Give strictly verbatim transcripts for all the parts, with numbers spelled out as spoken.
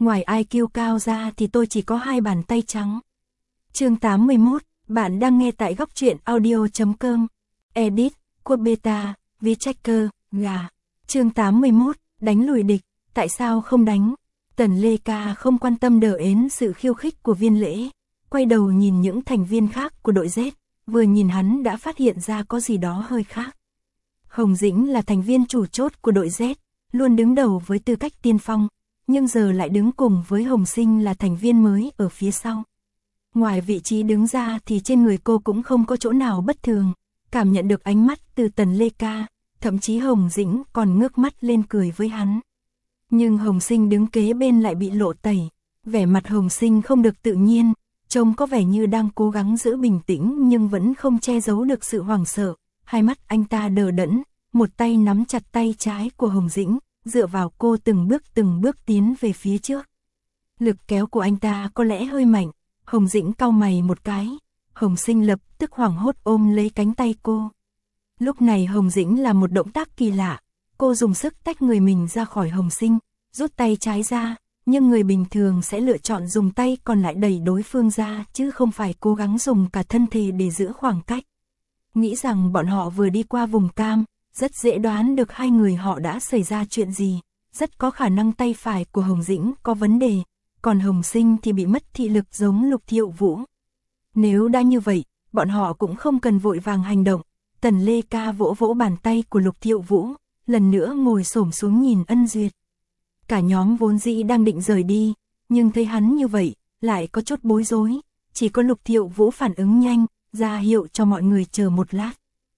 ngoài i kiu cao ra thì tôi chỉ có hai bàn tay trắng. Chương tám mươi mốt, bạn đang nghe tại góc truyện audio chấm com. Edit, Quốc Beta, Vichecker, gà. Chương tám mươi mốt, đánh lùi địch, tại sao không đánh? Tần Lê Ca không quan tâm đờ ến sự khiêu khích của Viên Lễ, quay đầu nhìn những thành viên khác của đội Z, vừa nhìn hắn đã phát hiện ra có gì đó hơi khác. Hồng Dĩnh là thành viên chủ chốt của đội Z, luôn đứng đầu với tư cách tiên phong, nhưng giờ lại đứng cùng với Hồng Sinh là thành viên mới ở phía sau. Ngoài vị trí đứng ra thì trên người cô cũng không có chỗ nào bất thường, cảm nhận được ánh mắt từ Tần Lê Ca, thậm chí Hồng Dĩnh còn ngước mắt lên cười với hắn. Nhưng Hồng Sinh đứng kế bên lại bị lộ tẩy, vẻ mặt Hồng Sinh không được tự nhiên, trông có vẻ như đang cố gắng giữ bình tĩnh nhưng vẫn không che giấu được sự hoảng sợ, hai mắt anh ta đờ đẫn, một tay nắm chặt tay trái của Hồng Dĩnh, dựa vào cô từng bước từng bước tiến về phía trước. Lực kéo của anh ta có lẽ hơi mạnh, Hồng Dĩnh cau mày một cái, Hồng Sinh lập tức hoảng hốt ôm lấy cánh tay cô. Lúc này Hồng Dĩnh làm một động tác kỳ lạ, cô dùng sức tách người mình ra khỏi Hồng Sinh, rút tay trái ra, nhưng người bình thường sẽ lựa chọn dùng tay còn lại đẩy đối phương ra chứ không phải cố gắng dùng cả thân thể để giữ khoảng cách. Nghĩ rằng bọn họ vừa đi qua vùng cam, rất dễ đoán được hai người họ đã xảy ra chuyện gì, rất có khả năng tay phải của Hồng Dĩnh có vấn đề, còn Hồng Sinh thì bị mất thị lực giống Lục Thiệu Vũ. Nếu đã như vậy, bọn họ cũng không cần vội vàng hành động. Tần Lê Ca vỗ vỗ bàn tay của Lục Thiệu Vũ, lần nữa ngồi xổm xuống nhìn Ân Duyệt. Cả nhóm vốn dĩ đang định rời đi, nhưng thấy hắn như vậy, lại có chút bối rối, chỉ có Lục Thiệu Vũ phản ứng nhanh, ra hiệu cho mọi người chờ một lát.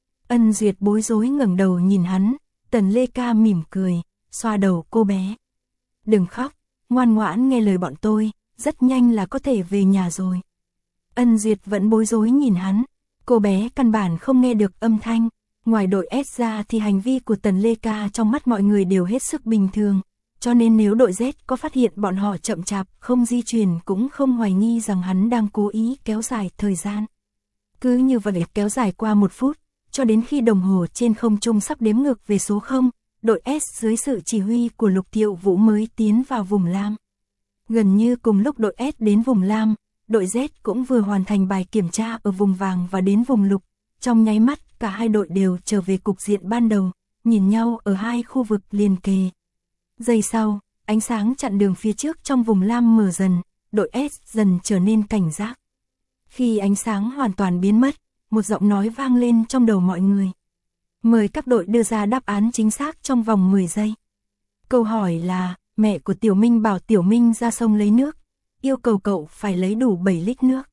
Ân Duyệt bối rối ngẩng đầu nhìn hắn, Tần Lê Ca mỉm cười, xoa đầu cô bé. Đừng khóc, ngoan ngoãn nghe lời bọn tôi, rất nhanh là có thể về nhà rồi. Ân Duyệt vẫn bối rối nhìn hắn, cô bé căn bản không nghe được âm thanh, ngoài đội S ra thì hành vi của Tần Lê Ca trong mắt mọi người đều hết sức bình thường, cho nên nếu đội Z có phát hiện bọn họ chậm chạp không di chuyển cũng không hoài nghi rằng hắn đang cố ý kéo dài thời gian. Cứ như vậy kéo dài qua một phút, cho đến khi đồng hồ trên không trung sắp đếm ngược về số không, đội S dưới sự chỉ huy của Lục Thiệu Vũ mới tiến vào vùng lam. Gần như cùng lúc đội S đến vùng lam, đội Z cũng vừa hoàn thành bài kiểm tra ở vùng vàng và đến vùng lục. Trong nháy mắt, cả hai đội đều trở về cục diện ban đầu, nhìn nhau ở hai khu vực liền kề. Giây sau, ánh sáng chặn đường phía trước trong vùng lam mở dần, đội S dần trở nên cảnh giác. Khi ánh sáng hoàn toàn biến mất, một giọng nói vang lên trong đầu mọi người. Mời các đội đưa ra đáp án chính xác trong vòng mười giây. Câu hỏi là, mẹ của Tiểu Minh bảo Tiểu Minh ra sông lấy nước, yêu cầu cậu phải lấy đủ bảy lít nước.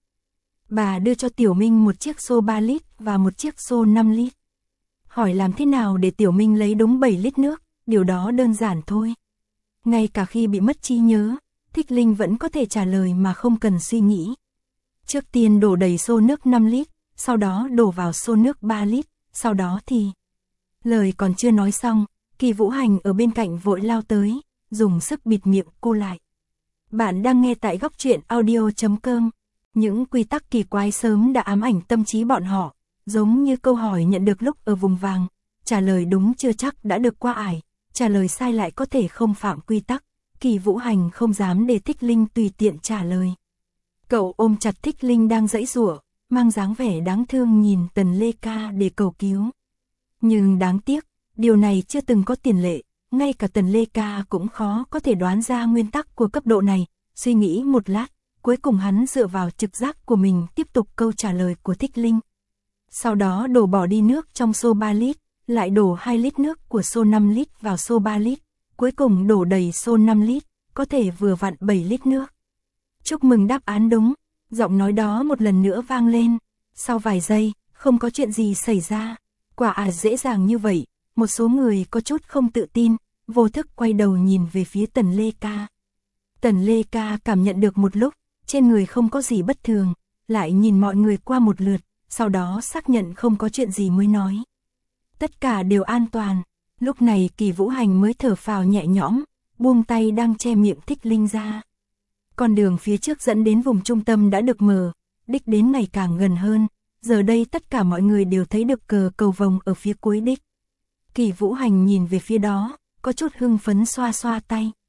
Bà đưa cho Tiểu Minh một chiếc xô ba lít và một chiếc xô năm lít. Hỏi làm thế nào để Tiểu Minh lấy đúng bảy lít nước, điều đó đơn giản thôi. Ngay cả khi bị mất trí nhớ, Thích Linh vẫn có thể trả lời mà không cần suy nghĩ. Trước tiên đổ đầy xô nước năm lít, sau đó đổ vào xô nước ba lít, sau đó thì... Lời còn chưa nói xong, Kỳ Vũ Hành ở bên cạnh vội lao tới, dùng sức bịt miệng cô lại. Bạn đang nghe tại góc truyện audio chấm com. Những quy tắc kỳ quái sớm đã ám ảnh tâm trí bọn họ, giống như câu hỏi nhận được lúc ở vùng vàng, trả lời đúng chưa chắc đã được qua ải, trả lời sai lại có thể không phạm quy tắc. Kỳ Vũ Hành không dám để Thích Linh tùy tiện trả lời. Cậu ôm chặt Thích Linh đang giãy giụa, mang dáng vẻ đáng thương nhìn Tần Lê Ca để cầu cứu. Nhưng đáng tiếc, điều này chưa từng có tiền lệ, ngay cả Tần Lê Ca cũng khó có thể đoán ra nguyên tắc của cấp độ này. Suy nghĩ một lát, cuối cùng hắn dựa vào trực giác của mình tiếp tục câu trả lời của Thích Linh. Sau đó đổ bỏ đi nước trong xô ba lít, lại đổ hai lít nước của xô năm lít vào xô ba lít, cuối cùng đổ đầy xô năm lít, có thể vừa vặn bảy lít nước. Chúc mừng đáp án đúng, giọng nói đó một lần nữa vang lên. Sau vài giây, không có chuyện gì xảy ra. Quả à dễ dàng như vậy, một số người có chút không tự tin, vô thức quay đầu nhìn về phía Tần Lê Ca. Tần Lê Ca cảm nhận được một lúc, trên người không có gì bất thường, lại nhìn mọi người qua một lượt, sau đó xác nhận không có chuyện gì mới nói. Tất cả đều an toàn, lúc này Kỳ Vũ Hành mới thở phào nhẹ nhõm, buông tay đang che miệng Thích Linh ra. Con đường phía trước dẫn đến vùng trung tâm đã được mở, đích đến ngày càng gần hơn, giờ đây tất cả mọi người đều thấy được cờ cầu vồng ở phía cuối đích. Kỳ Vũ Hành nhìn về phía đó, có chút hưng phấn xoa xoa tay.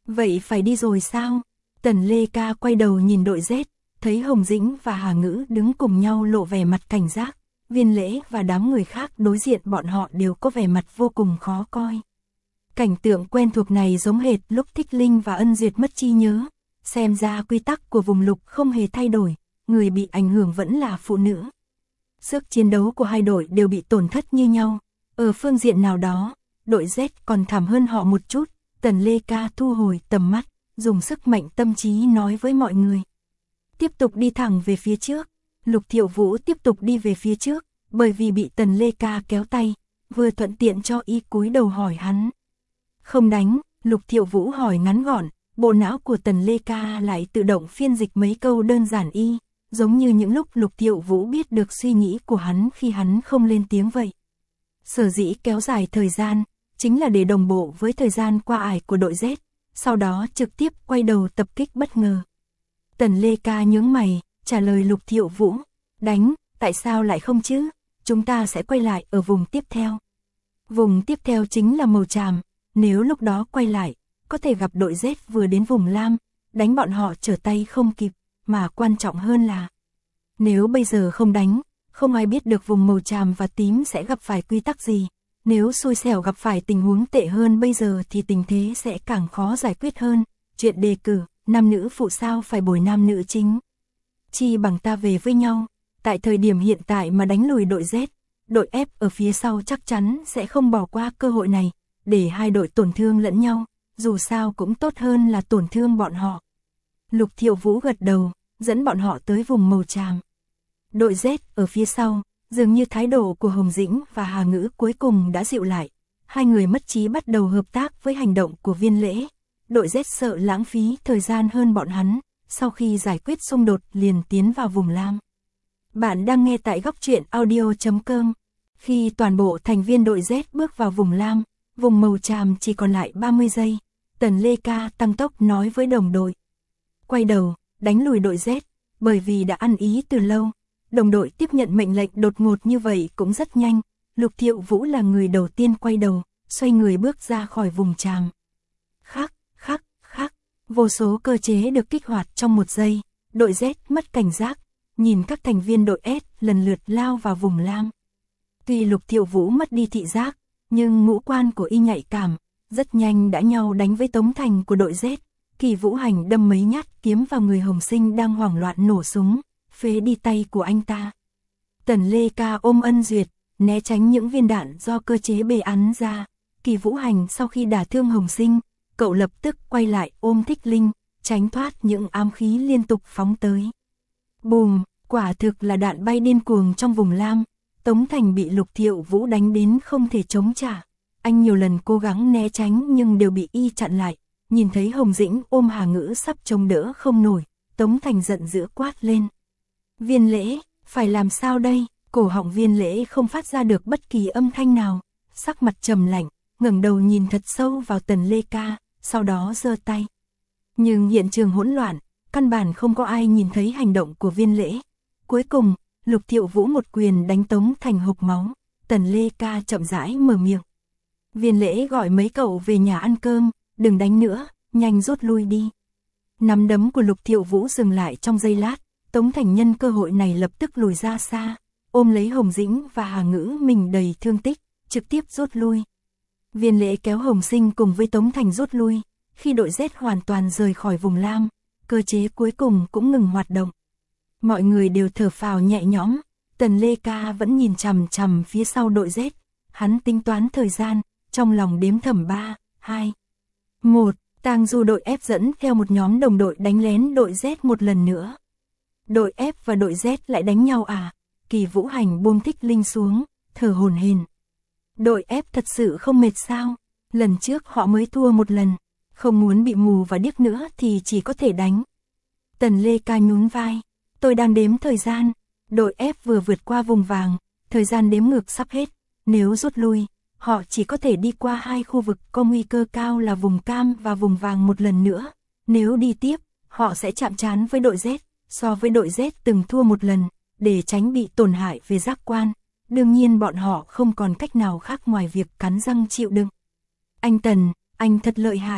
Vậy phải đi rồi sao? Tần Lê Ca quay đầu nhìn đội Z, thấy Hồng Dĩnh và Hà Ngữ đứng cùng nhau lộ vẻ mặt cảnh giác. Viên Lễ và đám người khác đối diện bọn họ đều có vẻ mặt vô cùng khó coi. Cảnh tượng quen thuộc này giống hệt lúc Thích Linh và Ân Duyệt mất trí nhớ. Xem ra quy tắc của vùng lục không hề thay đổi, người bị ảnh hưởng vẫn là phụ nữ. Sức chiến đấu của hai đội đều bị tổn thất như nhau. Ở phương diện nào đó, đội Z còn thảm hơn họ một chút. Tần Lê Ca thu hồi tầm mắt, dùng sức mạnh tâm trí nói với mọi người. Tiếp tục đi thẳng về phía trước. Lục Thiệu Vũ tiếp tục đi về phía trước, bởi vì bị Tần Lê Ca kéo tay, vừa thuận tiện cho y cúi đầu hỏi hắn. Không đánh, Lục Thiệu Vũ hỏi ngắn gọn, bộ não của Tần Lê Ca lại tự động phiên dịch mấy câu đơn giản y, giống như những lúc Lục Thiệu Vũ biết được suy nghĩ của hắn khi hắn không lên tiếng vậy. Sở dĩ kéo dài thời gian, chính là để đồng bộ với thời gian qua ải của đội Z, sau đó trực tiếp quay đầu tập kích bất ngờ. Tần Lê Ca nhướng mày, trả lời Lục Thiệu Vũ, đánh, tại sao lại không chứ, chúng ta sẽ quay lại ở vùng tiếp theo. Vùng tiếp theo chính là màu tràm, nếu lúc đó quay lại, có thể gặp đội Z vừa đến vùng lam, đánh bọn họ trở tay không kịp, mà quan trọng hơn là, nếu bây giờ không đánh, không ai biết được vùng màu tràm và tím sẽ gặp phải quy tắc gì. Nếu xui xẻo gặp phải tình huống tệ hơn bây giờ thì tình thế sẽ càng khó giải quyết hơn. Chuyện đề cử, nam nữ phụ sao phải bồi nam nữ chính. Chi bằng ta về với nhau, tại thời điểm hiện tại mà đánh lùi đội Z, đội F ở phía sau chắc chắn sẽ không bỏ qua cơ hội này, để hai đội tổn thương lẫn nhau, dù sao cũng tốt hơn là tổn thương bọn họ. Lục Thiệu Vũ gật đầu, dẫn bọn họ tới vùng màu tràm. Đội Z ở phía sau, dường như thái độ của Hồng Dĩnh và Hà Ngữ cuối cùng đã dịu lại. Hai người mất trí bắt đầu hợp tác với hành động của Viên Lễ. Đội Z sợ lãng phí thời gian hơn bọn hắn, sau khi giải quyết xung đột liền tiến vào vùng lam. Bạn đang nghe tại góc truyện audio chấm com. Khi toàn bộ thành viên đội Z bước vào vùng lam, vùng màu tràm chỉ còn lại ba mươi giây. Tần Lê Ca tăng tốc nói với đồng đội. Quay đầu, đánh lùi đội Z, bởi vì đã ăn ý từ lâu. Đồng đội tiếp nhận mệnh lệnh đột ngột như vậy cũng rất nhanh. Lục Thiệu Vũ là người đầu tiên quay đầu, xoay người bước ra khỏi vùng tràm. Khắc, khắc, khắc, vô số cơ chế được kích hoạt trong một giây. Đội Z mất cảnh giác, nhìn các thành viên đội S lần lượt lao vào vùng lam. Tuy Lục Thiệu Vũ mất đi thị giác, nhưng ngũ quan của y nhạy cảm, rất nhanh đã nhau đánh với Tống Thành của đội Z. Kỳ Vũ Hành đâm mấy nhát kiếm vào người Hồng Sinh đang hoảng loạn nổ súng, phế đi tay của anh ta. Tần Lê Ca ôm Ân Duyệt, né tránh những viên đạn do cơ chế bê ắn ra. Kỳ Vũ Hành sau khi đả thương Hồng Sinh, cậu lập tức quay lại ôm Thích Linh, tránh thoát những ám khí liên tục phóng tới. Bùm, quả thực là đạn bay điên cuồng trong vùng lam. Tống Thành bị Lục Thiệu Vũ đánh đến không thể chống trả. Anh nhiều lần cố gắng né tránh nhưng đều bị y chặn lại. Nhìn thấy Hồng Dĩnh ôm Hà Ngữ sắp chống đỡ không nổi, Tống Thành giận dữ quát lên. Viên Lễ, phải làm sao đây? Cổ họng Viên Lễ không phát ra được bất kỳ âm thanh nào, sắc mặt trầm lạnh, ngẩng đầu nhìn thật sâu vào Tần Lê Ca, sau đó giơ tay. Nhưng hiện trường hỗn loạn, căn bản không có ai nhìn thấy hành động của Viên Lễ. Cuối cùng, Lục Thiệu Vũ một quyền đánh Tống Thành hộc máu, Tần Lê Ca chậm rãi mở miệng. Viên Lễ gọi mấy cậu về nhà ăn cơm, đừng đánh nữa, nhanh rút lui đi. Nắm đấm của Lục Thiệu Vũ dừng lại trong giây lát, Tống Thành nhân cơ hội này lập tức lùi ra xa, ôm lấy Hồng Dĩnh và Hà Ngữ mình đầy thương tích, trực tiếp rút lui. Viên Lễ kéo Hồng Sinh cùng với Tống Thành rút lui, khi đội Z hoàn toàn rời khỏi vùng lam, cơ chế cuối cùng cũng ngừng hoạt động. Mọi người đều thở phào nhẹ nhõm, Tần Lê Ca vẫn nhìn chằm chằm phía sau đội Z, hắn tính toán thời gian, trong lòng đếm thầm ba, hai, một, Tang Du đội F dẫn theo một nhóm đồng đội đánh lén đội Z một lần nữa. Đội F và đội Z lại đánh nhau à? Kỳ Vũ Hành buông Thích Linh xuống, thở hổn hển. Đội F thật sự không mệt sao? Lần trước họ mới thua một lần, không muốn bị mù và điếc nữa thì chỉ có thể đánh. Tần Lê Ca nhún vai, tôi đang đếm thời gian. Đội F vừa vượt qua vùng vàng, thời gian đếm ngược sắp hết. Nếu rút lui, họ chỉ có thể đi qua hai khu vực có nguy cơ cao là vùng cam và vùng vàng một lần nữa. Nếu đi tiếp, họ sẽ chạm trán với đội Z. So với đội Z từng thua một lần, để tránh bị tổn hại về giác quan, đương nhiên bọn họ không còn cách nào khác ngoài việc cắn răng chịu đựng. Anh Tần, anh thật lợi hại.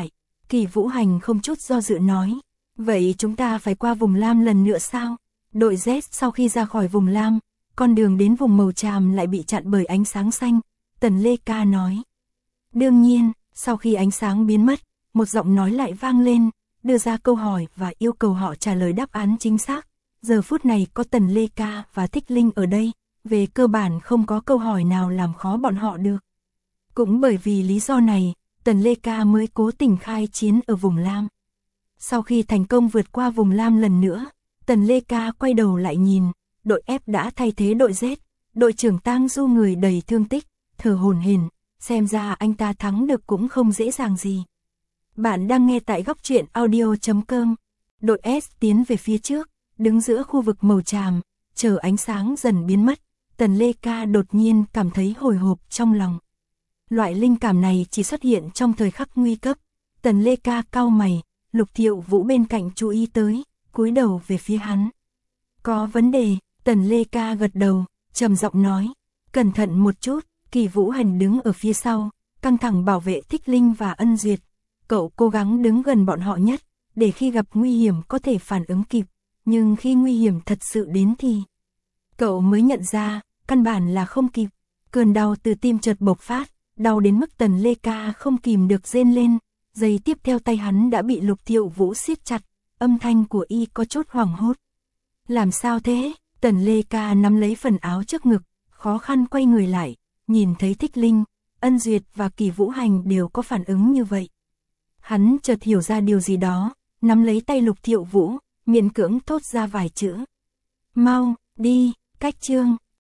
Kỳ Vũ Hành không chút do dự nói. Vậy chúng ta phải qua vùng lam lần nữa sao? Đội Z sau khi ra khỏi vùng lam, con đường đến vùng màu tràm lại bị chặn bởi ánh sáng xanh. Tần Lê Ca nói. Đương nhiên, sau khi ánh sáng biến mất, một giọng nói lại vang lên, đưa ra câu hỏi và yêu cầu họ trả lời đáp án chính xác. Giờ phút này có Tần Lê Ca và Thích Linh ở đây, về cơ bản không có câu hỏi nào làm khó bọn họ được. Cũng bởi vì lý do này, Tần Lê Ca mới cố tình khai chiến ở vùng lam. Sau khi thành công vượt qua vùng lam lần nữa, Tần Lê Ca quay đầu lại nhìn, đội F đã thay thế đội Z, đội trưởng Tang Du người đầy thương tích, thở hổn hển, xem ra anh ta thắng được cũng không dễ dàng gì. Bạn đang nghe tại góc truyện audio chấm com. Đội S tiến về phía trước, đứng giữa khu vực màu tràm, chờ ánh sáng dần biến mất. Tần Lê Ca đột nhiên cảm thấy hồi hộp trong lòng. Loại linh cảm này chỉ xuất hiện trong thời khắc nguy cấp. Tần Lê Ca cau mày, Lục Thiệu Vũ bên cạnh chú ý tới, cúi đầu về phía hắn. Có vấn đề, Tần Lê Ca gật đầu, trầm giọng nói, cẩn thận một chút. Kỳ Vũ Hành đứng ở phía sau, căng thẳng bảo vệ Thích Linh và Ân Duyệt. Cậu cố gắng đứng gần bọn họ nhất, để khi gặp nguy hiểm có thể phản ứng kịp, nhưng khi nguy hiểm thật sự đến thì cậu mới nhận ra, căn bản là không kịp. Cơn đau từ tim chợt bộc phát, đau đến mức Tần Lê Ca không kìm được rên lên. Giây tiếp theo tay hắn đã bị Lục Thiệu Vũ siết chặt, âm thanh của y có chút hoảng hốt. Làm sao thế? Tần Lê Ca nắm lấy phần áo trước ngực, khó khăn quay người lại, nhìn thấy Thích Linh, Ân Duyệt và Kỳ Vũ Hành đều có phản ứng như vậy. Hắn chợt hiểu ra điều gì đó, nắm lấy tay Lục Thiệu Vũ, miễn cưỡng thốt ra vài chữ. Mau, đi, cách chương.